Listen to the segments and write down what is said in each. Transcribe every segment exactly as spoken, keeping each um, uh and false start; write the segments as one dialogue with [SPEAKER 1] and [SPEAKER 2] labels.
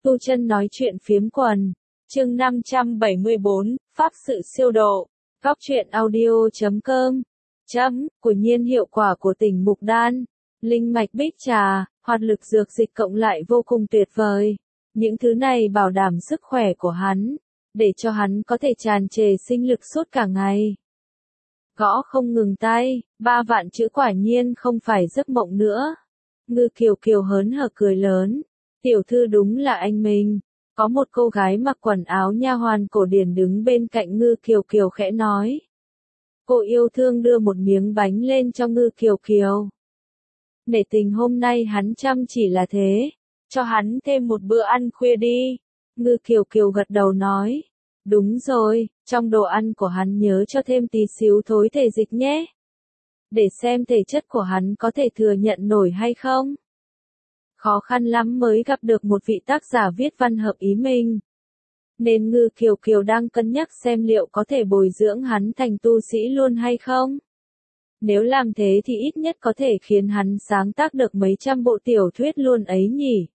[SPEAKER 1] Tu Chân nói chuyện phiếm quần. Chương năm trăm bảy mươi bốn, Pháp sự siêu độ. Góc truyện audio chấm com. Chấm, của nhiên hiệu quả của tỉnh Mục Đan. Linh mạch bích trà, hoạt lực dược dịch cộng lại vô cùng tuyệt vời. Những thứ này bảo đảm sức khỏe của hắn, để cho hắn có thể tràn trề sinh lực suốt cả ngày. Gõ không ngừng tay, ba vạn chữ quả nhiên không phải giấc mộng nữa. Ngư Kiều Kiều hớn hở cười lớn. Tiểu thư đúng là anh mình. Có một cô gái mặc quần áo nha hoàn cổ điển đứng bên cạnh Ngư Kiều Kiều khẽ nói. Cô yêu thương đưa một miếng bánh lên cho Ngư Kiều Kiều. Nể tình hôm nay hắn chăm chỉ là thế. Cho hắn thêm một bữa ăn khuya đi. Ngư Kiều Kiều gật đầu nói. Đúng rồi, trong đồ ăn của hắn nhớ cho thêm tí xíu thối thể dịch nhé. Để xem thể chất của hắn có thể thừa nhận nổi hay không. Khó khăn lắm mới gặp được một vị tác giả viết văn hợp ý mình. Nên Ngư Kiều Kiều đang cân nhắc xem liệu có thể bồi dưỡng hắn thành tu sĩ luôn hay không. Nếu làm thế thì ít nhất có thể khiến hắn sáng tác được mấy trăm bộ tiểu thuyết luôn ấy nhỉ.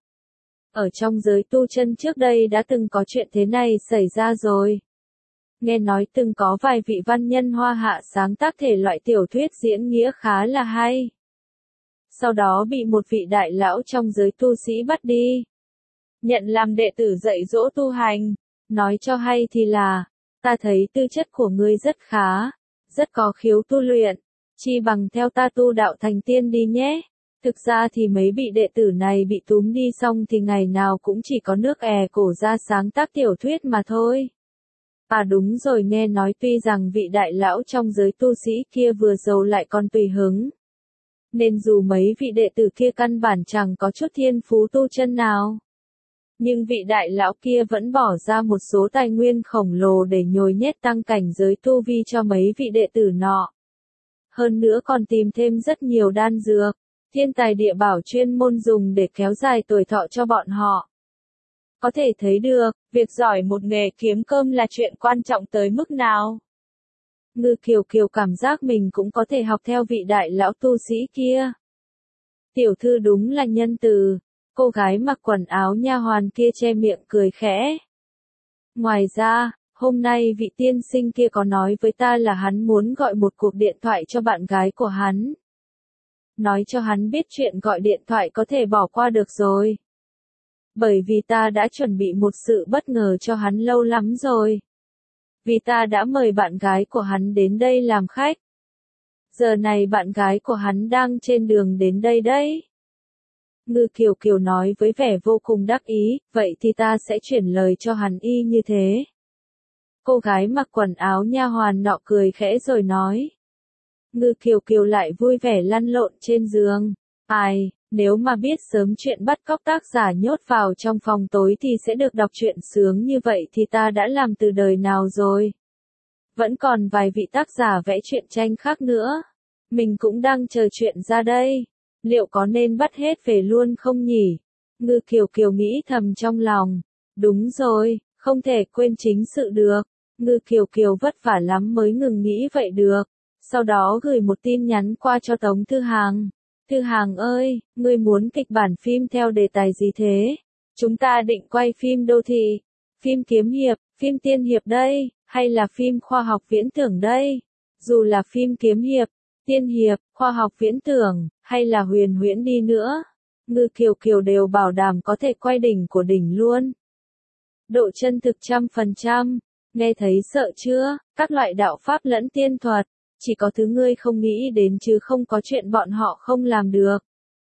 [SPEAKER 1] Ở trong giới tu chân trước đây đã từng có chuyện thế này xảy ra rồi. Nghe nói từng có vài vị văn nhân hoa hạ sáng tác thể loại tiểu thuyết diễn nghĩa khá là hay. Sau đó bị một vị đại lão trong giới tu sĩ bắt đi. Nhận làm đệ tử dạy dỗ tu hành. Nói cho hay thì là, ta thấy tư chất của ngươi rất khá, rất có khiếu tu luyện. Chi bằng theo ta tu đạo thành tiên đi nhé. Thực ra thì mấy vị đệ tử này bị túm đi xong thì ngày nào cũng chỉ có nước è cổ ra sáng tác tiểu thuyết mà thôi. À đúng rồi, nghe nói tuy rằng vị đại lão trong giới tu sĩ kia vừa giàu lại còn tùy hứng. Nên dù mấy vị đệ tử kia căn bản chẳng có chút thiên phú tu chân nào. Nhưng vị đại lão kia vẫn bỏ ra một số tài nguyên khổng lồ để nhồi nhét tăng cảnh giới tu vi cho mấy vị đệ tử nọ. Hơn nữa còn tìm thêm rất nhiều đan dược, thiên tài địa bảo chuyên môn dùng để kéo dài tuổi thọ cho bọn họ. Có thể thấy được, việc giỏi một nghề kiếm cơm là chuyện quan trọng tới mức nào. Ngư Kiều Kiều cảm giác mình cũng có thể học theo vị đại lão tu sĩ kia. Tiểu thư đúng là nhân từ, cô gái mặc quần áo nha hoàn kia che miệng cười khẽ. Ngoài ra, hôm nay vị tiên sinh kia có nói với ta là hắn muốn gọi một cuộc điện thoại cho bạn gái của hắn. Nói cho hắn biết chuyện gọi điện thoại có thể bỏ qua được rồi. Bởi vì ta đã chuẩn bị một sự bất ngờ cho hắn lâu lắm rồi. Vì ta đã mời bạn gái của hắn đến đây làm khách. Giờ này bạn gái của hắn đang trên đường đến đây đấy. Ngư Kiều Kiều nói với vẻ vô cùng đắc ý, vậy thì ta sẽ chuyển lời cho hắn y như thế. Cô gái mặc quần áo nha hoàn nọ cười khẽ rồi nói. Ngư Kiều Kiều lại vui vẻ lăn lộn trên giường. Ai, nếu mà biết sớm chuyện bắt cóc tác giả nhốt vào trong phòng tối thì sẽ được đọc truyện sướng như vậy thì ta đã làm từ đời nào rồi. Vẫn còn vài vị tác giả vẽ truyện tranh khác nữa. Mình cũng đang chờ chuyện ra đây. Liệu có nên bắt hết về luôn không nhỉ? Ngư Kiều Kiều nghĩ thầm trong lòng. Đúng rồi, không thể quên chính sự được. Ngư Kiều Kiều vất vả lắm mới ngừng nghĩ vậy được. Sau đó gửi một tin nhắn qua cho Tống Thư Hàng. Thư Hàng ơi, ngươi muốn kịch bản phim theo đề tài gì thế? Chúng ta định quay phim đô thị, phim kiếm hiệp, phim tiên hiệp đây, hay là phim khoa học viễn tưởng đây? Dù là phim kiếm hiệp, tiên hiệp, khoa học viễn tưởng, hay là huyền huyễn đi nữa, Ngư Kiều Kiều đều bảo đảm có thể quay đỉnh của đỉnh luôn. Độ chân thực trăm phần trăm, nghe thấy sợ chưa? Các loại đạo pháp lẫn tiên thuật, chỉ có thứ ngươi không nghĩ đến chứ không có chuyện bọn họ không làm được.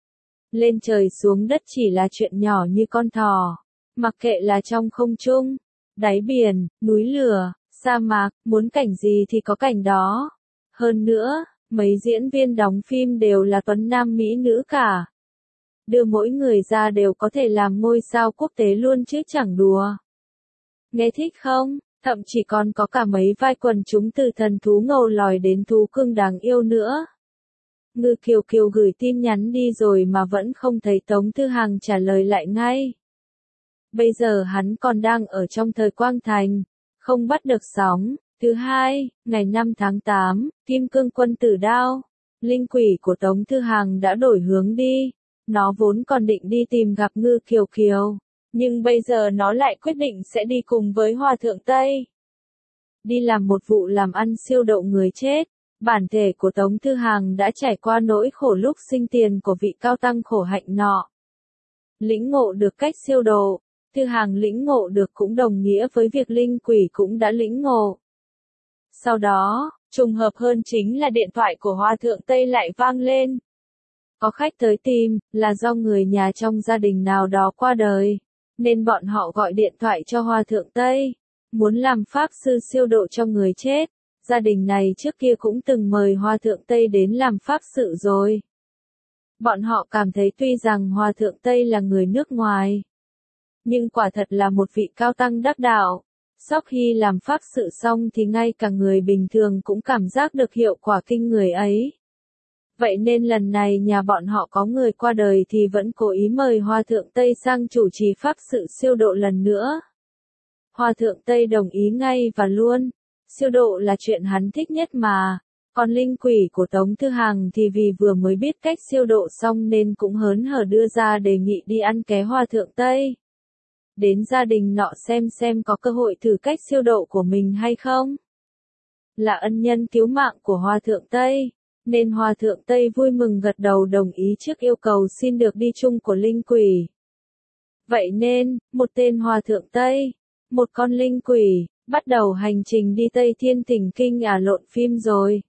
[SPEAKER 1] Lên trời xuống đất chỉ là chuyện nhỏ như con thỏ, mặc kệ là trong không trung, đáy biển, núi lửa, sa mạc, muốn cảnh gì thì có cảnh đó. Hơn nữa, mấy diễn viên đóng phim đều là tuấn nam mỹ nữ cả. Đưa mỗi người ra đều có thể làm ngôi sao quốc tế luôn chứ chẳng đùa. Nghe thích không? Thậm chỉ còn có cả mấy vai quần chúng từ thần thú ngầu lòi đến thú cưng đáng yêu nữa. Ngư Kiều Kiều gửi tin nhắn đi rồi mà vẫn không thấy Tống Thư Hàng trả lời lại ngay. Bây giờ hắn còn đang ở trong thời Quang Thành, không bắt được sóng. Thứ hai, ngày năm tháng tám, Kim Cương Quân Tử Đao, linh quỷ của Tống Thư Hàng đã đổi hướng đi. Nó vốn còn định đi tìm gặp Ngư Kiều Kiều, Nhưng bây giờ nó lại quyết định sẽ đi cùng với Hòa thượng Tây. Đi làm một vụ làm ăn siêu độ người chết. Bản thể của Tống Thư Hàng đã trải qua nỗi khổ lúc sinh tiền của vị cao tăng khổ hạnh nọ. Lĩnh ngộ được cách siêu độ, Thư Hàng lĩnh ngộ được cũng đồng nghĩa với việc linh quỷ cũng đã lĩnh ngộ. Sau đó, trùng hợp hơn chính là điện thoại của Hòa thượng Tây lại vang lên. Có khách tới tìm, là do người nhà trong gia đình nào đó qua đời, nên bọn họ gọi điện thoại cho Hòa thượng Tây, muốn làm pháp sư siêu độ cho người chết. Gia đình này trước kia cũng từng mời Hòa thượng Tây đến làm pháp sự rồi. Bọn họ cảm thấy tuy rằng Hòa thượng Tây là người nước ngoài, nhưng quả thật là một vị cao tăng đắc đạo. Sau khi làm pháp sự xong thì ngay cả người bình thường cũng cảm giác được hiệu quả kinh người ấy. Vậy nên lần này nhà bọn họ có người qua đời thì vẫn cố ý mời Hòa thượng Tây sang chủ trì pháp sự siêu độ lần nữa. Hòa thượng Tây đồng ý ngay và luôn. Siêu độ là chuyện hắn thích nhất mà. Còn linh quỷ của Tống Thư Hàng thì vì vừa mới biết cách siêu độ xong nên cũng hớn hở đưa ra đề nghị đi ăn ké Hòa thượng Tây. Đến gia đình nọ xem xem có cơ hội thử cách siêu độ của mình hay không. Là ân nhân cứu mạng của Hòa thượng Tây, nên Hòa thượng Tây vui mừng gật đầu đồng ý trước yêu cầu xin được đi chung của linh quỷ. Vậy nên, một tên Hòa thượng Tây, một con linh quỷ, bắt đầu hành trình đi Tây Thiên Thỉnh Kinh à lộn phim rồi.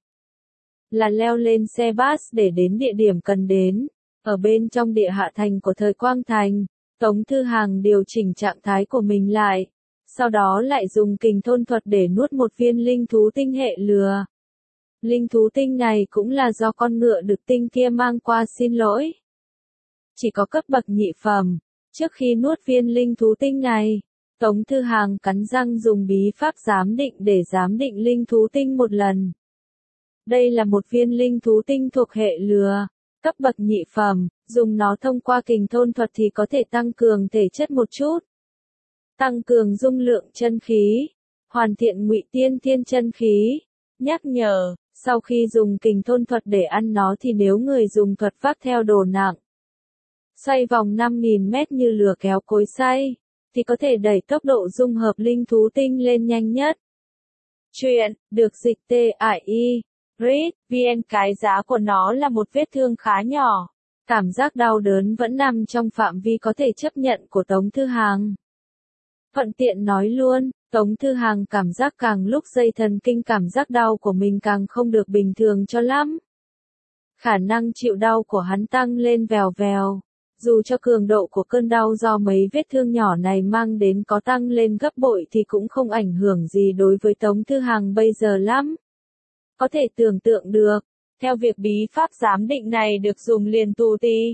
[SPEAKER 1] Là leo lên xe bus để đến địa điểm cần đến, ở bên trong địa hạ thành của thời Quang Thành. Tống Thư Hàng điều chỉnh trạng thái của mình lại, sau đó lại dùng kình thôn thuật để nuốt một viên linh thú tinh hệ lừa. Linh thú tinh này cũng là do con ngựa đực tinh kia mang qua xin lỗi. Chỉ có cấp bậc nhị phẩm. Trước khi nuốt viên linh thú tinh này, Tống Thư Hàng cắn răng dùng bí pháp giám định để giám định linh thú tinh một lần. Đây là một viên linh thú tinh thuộc hệ lừa, cấp bậc nhị phẩm, dùng nó thông qua kình thôn thuật thì có thể tăng cường thể chất một chút. Tăng cường dung lượng chân khí, hoàn thiện ngụy tiên thiên chân khí. Nhắc nhở, sau khi dùng kình thôn thuật để ăn nó thì nếu người dùng thuật vác theo đồ nặng, xoay vòng năm nghìn mét như lừa kéo cối xay, thì có thể đẩy tốc độ dung hợp linh thú tinh lên nhanh nhất. Chuyện, được dịch T I I, read, vn cái giá của nó là một vết thương khá nhỏ. Cảm giác đau đớn vẫn nằm trong phạm vi có thể chấp nhận của Tống Thư Hàng. Thuận tiện nói luôn, Tống Thư Hàng cảm giác càng lúc dây thần kinh cảm giác đau của mình càng không được bình thường cho lắm. Khả năng chịu đau của hắn tăng lên vèo vèo. Dù cho cường độ của cơn đau do mấy vết thương nhỏ này mang đến có tăng lên gấp bội thì cũng không ảnh hưởng gì đối với Tống Thư Hàng bây giờ lắm. Có thể tưởng tượng được, theo việc bí pháp giám định này được dùng liền tù tì,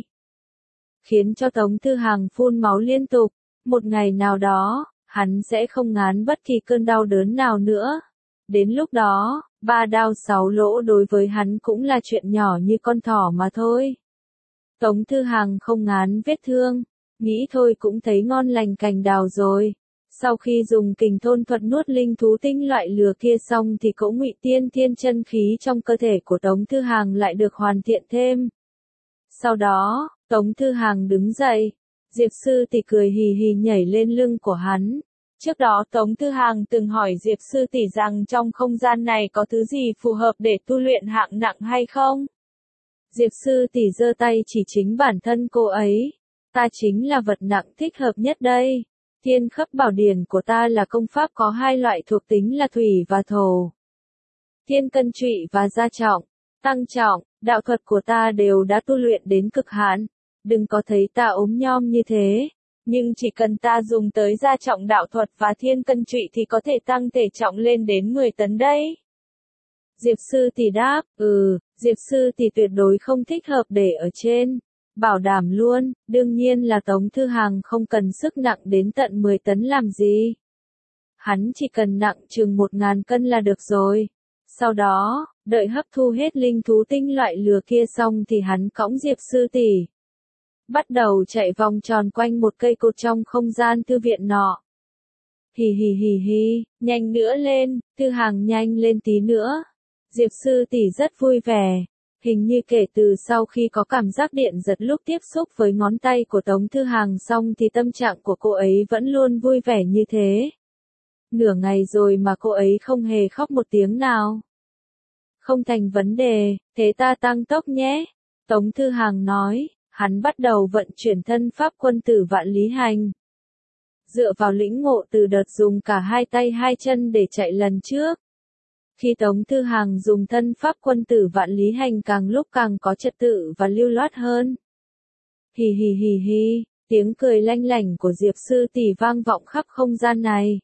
[SPEAKER 1] khiến cho Tống Thư Hàng phun máu liên tục. Một ngày nào đó, hắn sẽ không ngán bất kỳ cơn đau đớn nào nữa. Đến lúc đó, ba đao sáu lỗ đối với hắn cũng là chuyện nhỏ như con thỏ mà thôi. Tống Thư Hàng không ngán vết thương, nghĩ thôi cũng thấy ngon lành cành đào rồi. Sau khi dùng kình thôn thuật nuốt linh thú tinh loại lừa kia xong thì cỗ ngụy tiên thiên chân khí trong cơ thể của Tống Thư Hàng lại được hoàn thiện thêm. Sau đó, Tống Thư Hàng đứng dậy, Diệp Sư Tỷ cười hì hì nhảy lên lưng của hắn. Trước đó Tống Thư Hàng từng hỏi Diệp Sư Tỷ rằng trong không gian này có thứ gì phù hợp để tu luyện hạng nặng hay không? Diệp Sư Tỷ giơ tay chỉ chính bản thân cô ấy. Ta chính là vật nặng thích hợp nhất đây. Thiên Khắp Bảo Điển của ta là công pháp có hai loại thuộc tính là thủy và thổ. Thiên Cân Trụy và Gia Trọng, Tăng Trọng, đạo thuật của ta đều đã tu luyện đến cực hạn. Đừng có thấy ta ốm nhom như thế. Nhưng chỉ cần ta dùng tới Gia Trọng đạo thuật và Thiên Cân Trụy thì có thể tăng thể trọng lên đến mười tấn đấy. Diệp Sư Tỷ đáp, ừ, Diệp Sư Tỷ tuyệt đối không thích hợp để ở trên. Bảo đảm luôn, đương nhiên là Tống Thư Hàng không cần sức nặng đến tận mười tấn làm gì. Hắn chỉ cần nặng chừng một ngàn cân là được rồi. Sau đó, đợi hấp thu hết linh thú tinh loại lừa kia xong thì hắn cõng Diệp Sư Tỷ, bắt đầu chạy vòng tròn quanh một cây cột trong không gian thư viện nọ. Hì hì hì hì, nhanh nữa lên, Thư Hàng nhanh lên tí nữa. Diệp Sư Tỷ rất vui vẻ. Hình như kể từ sau khi có cảm giác điện giật lúc tiếp xúc với ngón tay của Tống Thư Hàng xong thì tâm trạng của cô ấy vẫn luôn vui vẻ như thế. Nửa ngày rồi mà cô ấy không hề khóc một tiếng nào. Không thành vấn đề, thế ta tăng tốc nhé. Tống Thư Hàng nói, hắn bắt đầu vận chuyển thân pháp quân tử vạn lý hành. Dựa vào lĩnh ngộ từ đợt dùng cả hai tay hai chân để chạy lần trước. Khi Tống Thư Hàng dùng thân pháp quân tử vạn lý hành càng lúc càng có trật tự và lưu loát hơn. Hì hì hì hì, tiếng cười lanh lảnh của Diệp Sư Tỷ vang vọng khắp không gian này.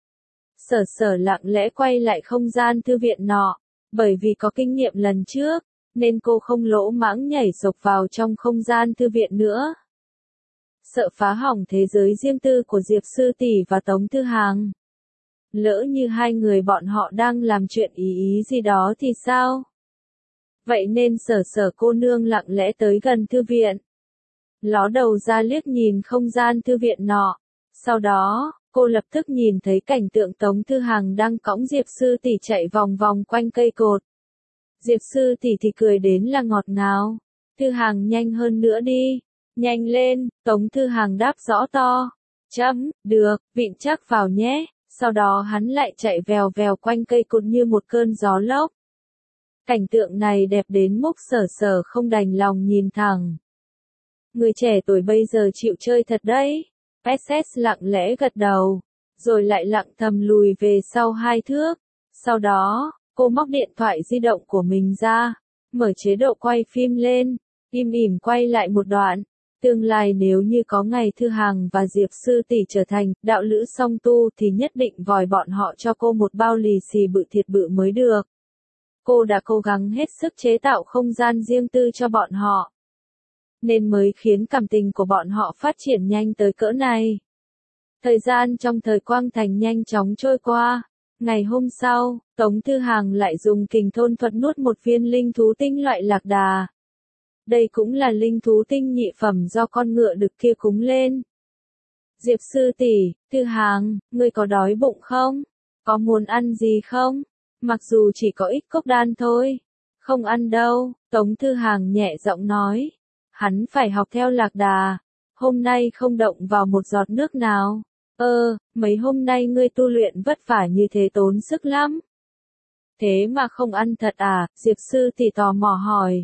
[SPEAKER 1] Sở Sở lặng lẽ quay lại không gian thư viện nọ, bởi vì có kinh nghiệm lần trước, nên cô không lỗ mãng nhảy sộc vào trong không gian thư viện nữa. Sợ phá hỏng thế giới riêng tư của Diệp Sư Tỷ và Tống Thư Hàng. Lỡ như hai người bọn họ đang làm chuyện ý ý gì đó thì sao? Vậy nên Sở Sở cô nương lặng lẽ tới gần thư viện. Ló đầu ra liếc nhìn không gian thư viện nọ. Sau đó, cô lập tức nhìn thấy cảnh tượng Tống Thư Hàng đang cõng Diệp Sư Tỷ chạy vòng vòng quanh cây cột. Diệp Sư Tỷ thì cười đến là ngọt ngào. Thư Hàng nhanh hơn nữa đi. Nhanh lên, Tống Thư Hàng đáp rõ to. Chấm, được, vịn chắc vào nhé. Sau đó hắn lại chạy vèo vèo quanh cây cột như một cơn gió lốc. Cảnh tượng này đẹp đến mức Sở Sở không đành lòng nhìn thẳng. Người trẻ tuổi bây giờ chịu chơi thật đấy. ét ét lặng lẽ gật đầu, rồi lại lặng thầm lùi về sau hai thước. Sau đó, cô móc điện thoại di động của mình ra, mở chế độ quay phim lên, im ỉm quay lại một đoạn. Tương lai nếu như có ngày Thư Hàng và Diệp Sư Tỷ trở thành đạo lữ song tu thì nhất định vòi bọn họ cho cô một bao lì xì bự thiệt bự mới được. Cô đã cố gắng hết sức chế tạo không gian riêng tư cho bọn họ, nên mới khiến cảm tình của bọn họ phát triển nhanh tới cỡ này. Thời gian trong thời Quang Thành nhanh chóng trôi qua. Ngày hôm sau, Tống Thư Hàng lại dùng kình thôn thuật nuốt một viên linh thú tinh loại lạc đà. Đây cũng là linh thú tinh nhị phẩm do con ngựa đực kia cúng lên. Diệp Sư Tỷ, Thư Hàng, ngươi có đói bụng không? Có muốn ăn gì không? Mặc dù chỉ có ít cốc đan thôi. Không ăn đâu, Tống Thư Hàng nhẹ giọng nói. Hắn phải học theo lạc đà. Hôm nay không động vào một giọt nước nào. Ơ, mấy hôm nay ngươi tu luyện vất vả như thế tốn sức lắm. Thế mà không ăn thật à? Diệp Sư Tỷ tò mò hỏi.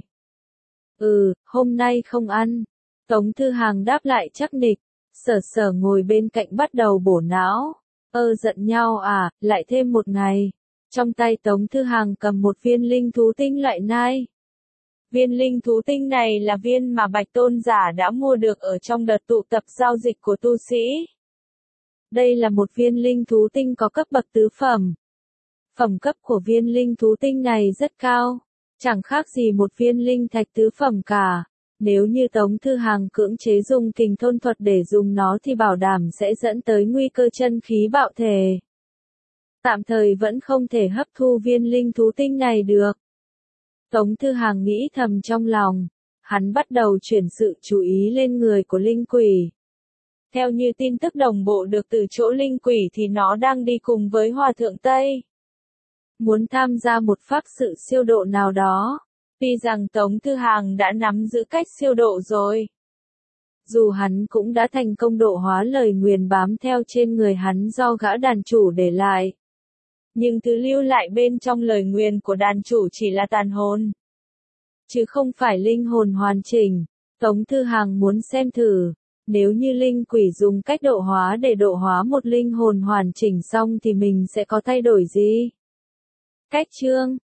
[SPEAKER 1] Ừ, hôm nay không ăn. Tống Thư Hàng đáp lại chắc nịch. Sở Sở ngồi bên cạnh bắt đầu bổ não. Ơ giận nhau à, lại thêm một ngày. Trong tay Tống Thư Hàng cầm một viên linh thú tinh loại nai. Viên linh thú tinh này là viên mà Bạch Tôn giả đã mua được ở trong đợt tụ tập giao dịch của tu sĩ. Đây là một viên linh thú tinh có cấp bậc tứ phẩm. Phẩm cấp của viên linh thú tinh này rất cao, chẳng khác gì một viên linh thạch tứ phẩm cả. Nếu như Tống Thư Hàng cưỡng chế dùng kình thôn thuật để dùng nó thì bảo đảm sẽ dẫn tới nguy cơ chân khí bạo thể. Tạm thời vẫn không thể hấp thu viên linh thú tinh này được. Tống Thư Hàng nghĩ thầm trong lòng, hắn bắt đầu chuyển sự chú ý lên người của linh quỷ. Theo như tin tức đồng bộ được từ chỗ linh quỷ thì nó đang đi cùng với Hòa Thượng Tây. Muốn tham gia một pháp sự siêu độ nào đó. Tuy rằng Tống Thư Hàng đã nắm giữ cách siêu độ rồi. Dù hắn cũng đã thành công độ hóa lời nguyền bám theo trên người hắn do gã đàn chủ để lại. Nhưng thứ lưu lại bên trong lời nguyền của đàn chủ chỉ là tàn hồn, chứ không phải linh hồn hoàn chỉnh. Tống Thư Hàng muốn xem thử, nếu như linh quỷ dùng cách độ hóa để độ hóa một linh hồn hoàn chỉnh xong thì mình sẽ có thay đổi gì? Cách chương